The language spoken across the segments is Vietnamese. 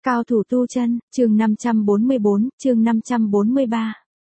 Cao thủ tu chân, chương 544, chương 543.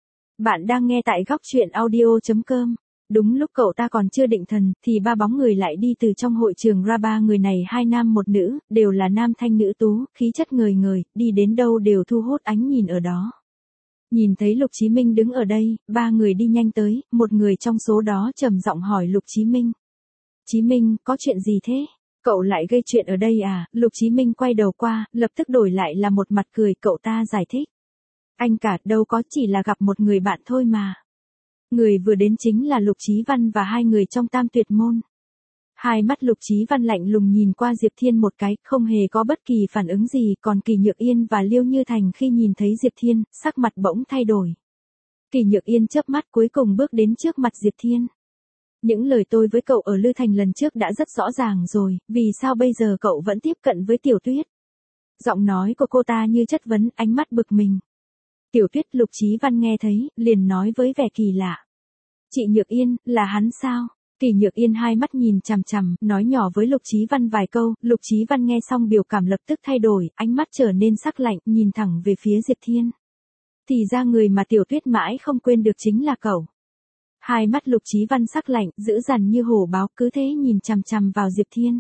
Bạn đang nghe tại góc truyện audio.com. Đúng lúc cậu ta còn chưa định thần, thì ba bóng người lại đi từ trong hội trường ra. Ba người này hai nam một nữ, đều là nam thanh nữ tú, khí chất ngời ngời, đi đến đâu đều thu hút ánh nhìn ở đó. Nhìn thấy Lục Chí Minh đứng ở đây, ba người đi nhanh tới, một người trong số đó trầm giọng hỏi Lục Chí Minh. Chí Minh, có chuyện gì thế? Cậu lại gây chuyện ở đây à? Lục Chí Minh quay đầu qua, lập tức đổi lại là một mặt cười. Cậu ta giải thích. Anh cả, đâu có, chỉ là gặp một người bạn thôi mà. Người vừa đến chính là Lục Chí Văn và hai người trong Tam Tuyệt Môn. Hai mắt Lục Chí Văn lạnh lùng nhìn qua Diệp Thiên một cái, không hề có bất kỳ phản ứng gì. Còn Kỳ Nhược Yên và Liêu Như Thành khi nhìn thấy Diệp Thiên, sắc mặt bỗng thay đổi. Kỳ Nhược Yên chớp mắt cuối cùng bước đến trước mặt Diệp Thiên. Những lời tôi với cậu ở Lư Thành lần trước đã rất rõ ràng rồi, vì sao bây giờ cậu vẫn tiếp cận với Tiểu Tuyết? Giọng nói của cô ta như chất vấn, ánh mắt bực mình. Tiểu Tuyết. Lục Chí Văn nghe thấy, liền nói với vẻ kỳ lạ. Chị Nhược Yên, là hắn sao? Kỳ Nhược Yên hai mắt nhìn chằm chằm, nói nhỏ với Lục Chí Văn vài câu. Lục Chí Văn nghe xong biểu cảm lập tức thay đổi, ánh mắt trở nên sắc lạnh, nhìn thẳng về phía Diệp Thiên. Thì ra người mà Tiểu Tuyết mãi không quên được chính là cậu. Hai mắt Lục Chí Văn sắc lạnh, dữ dằn như hổ báo, cứ thế nhìn chằm chằm vào Diệp Thiên.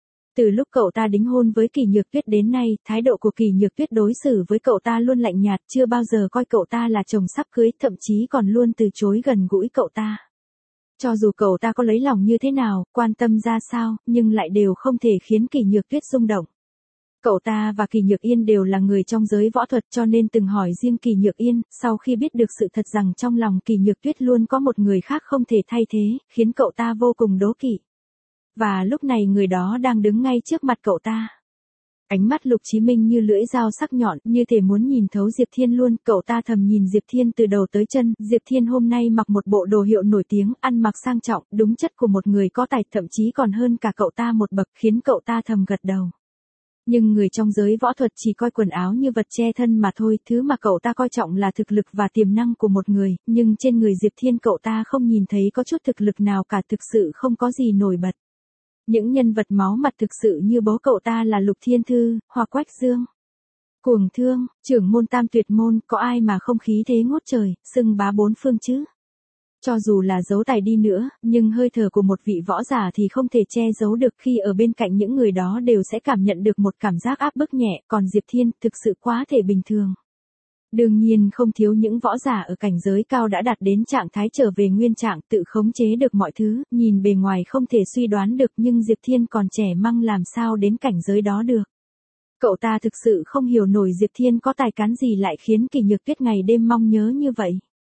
Từ lúc cậu ta đính hôn với Kỳ Nhược Tuyết đến nay, thái độ của Kỳ Nhược Tuyết đối xử với cậu ta luôn lạnh nhạt, chưa bao giờ coi cậu ta là chồng sắp cưới, thậm chí còn luôn từ chối gần gũi cậu ta. Cho dù cậu ta có lấy lòng như thế nào, quan tâm ra sao, nhưng lại đều không thể khiến Kỳ Nhược Tuyết rung động. Cậu ta và Kỳ Nhược Yên đều là người trong giới võ thuật, cho nên từng hỏi riêng Kỳ Nhược Yên, sau khi biết được sự thật rằng trong lòng Kỳ Nhược Tuyết luôn có một người khác không thể thay thế, khiến cậu ta vô cùng đố kỵ. Và lúc này người đó đang đứng ngay trước mặt cậu ta. Ánh mắt Lục Chí Minh như lưỡi dao sắc nhọn, như thể muốn nhìn thấu Diệp Thiên luôn. Cậu ta thầm nhìn Diệp Thiên từ đầu tới chân. Diệp Thiên hôm nay mặc một bộ đồ hiệu nổi tiếng, ăn mặc sang trọng, đúng chất của một người có tài, thậm chí còn hơn cả cậu ta một bậc, khiến cậu ta thầm gật đầu. Nhưng người trong giới võ thuật chỉ coi quần áo như vật che thân mà thôi, thứ mà cậu ta coi trọng là thực lực và tiềm năng của một người, nhưng trên người Diệp Thiên cậu ta không nhìn thấy có chút thực lực nào cả, thực sự không có gì nổi bật. Những nhân vật máu mặt thực sự như bố cậu ta là Lục Thiên Thư, hoặc Quách Dương, Cuồng Thương, trưởng môn Tam Tuyệt Môn, có ai mà không khí thế ngút trời, xưng bá bốn phương chứ? Cho dù là giấu tài đi nữa, nhưng hơi thở của một vị võ giả thì không thể che giấu được, khi ở bên cạnh những người đó đều sẽ cảm nhận được một cảm giác áp bức nhẹ, còn Diệp Thiên thực sự quá thể bình thường. Đương nhiên không thiếu những võ giả ở cảnh giới cao đã đạt đến trạng thái trở về nguyên trạng, tự khống chế được mọi thứ, nhìn bề ngoài không thể suy đoán được, nhưng Diệp Thiên còn trẻ măng làm sao đến cảnh giới đó được. Cậu ta thực sự không hiểu nổi Diệp Thiên có tài cán gì lại khiến Kỳ Nhược Tuyết ngày đêm mong nhớ như vậy.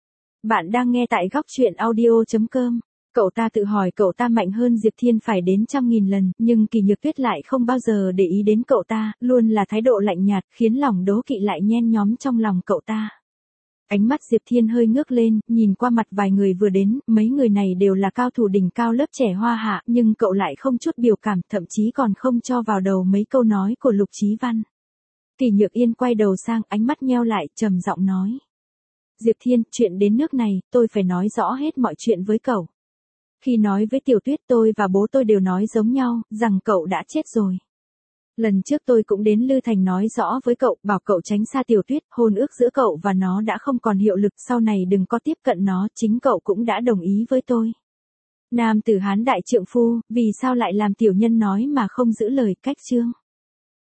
Bạn đang nghe tại góc truyện audio.com. Cậu ta tự hỏi cậu ta mạnh hơn Diệp Thiên phải đến 100.000 lần, nhưng Kỳ Nhược Tuyết lại không bao giờ để ý đến cậu ta, luôn là thái độ lạnh nhạt, khiến lòng đố kỵ lại nhen nhóm trong lòng cậu ta. Ánh mắt Diệp Thiên hơi ngước lên, nhìn qua mặt vài người vừa đến, mấy người này đều là cao thủ đỉnh cao lớp trẻ hoa hạ, nhưng cậu lại không chút biểu cảm, thậm chí còn không cho vào đầu mấy câu nói của Lục Chí Văn. Kỳ Nhược Yên quay đầu sang, ánh mắt nheo lại, trầm giọng nói. Diệp Thiên, chuyện đến nước này, tôi phải nói rõ hết mọi chuyện với cậu. Khi nói với Tiểu Tuyết, tôi và bố tôi đều nói giống nhau, rằng cậu đã chết rồi. Lần trước tôi cũng đến Lư Thành nói rõ với cậu, bảo cậu tránh xa Tiểu Tuyết, hôn ước giữa cậu và nó đã không còn hiệu lực, sau này đừng có tiếp cận nó, chính cậu cũng đã đồng ý với tôi. Nam tử Hán đại trượng phu, vì sao lại làm tiểu nhân nói mà không giữ lời, cách chương.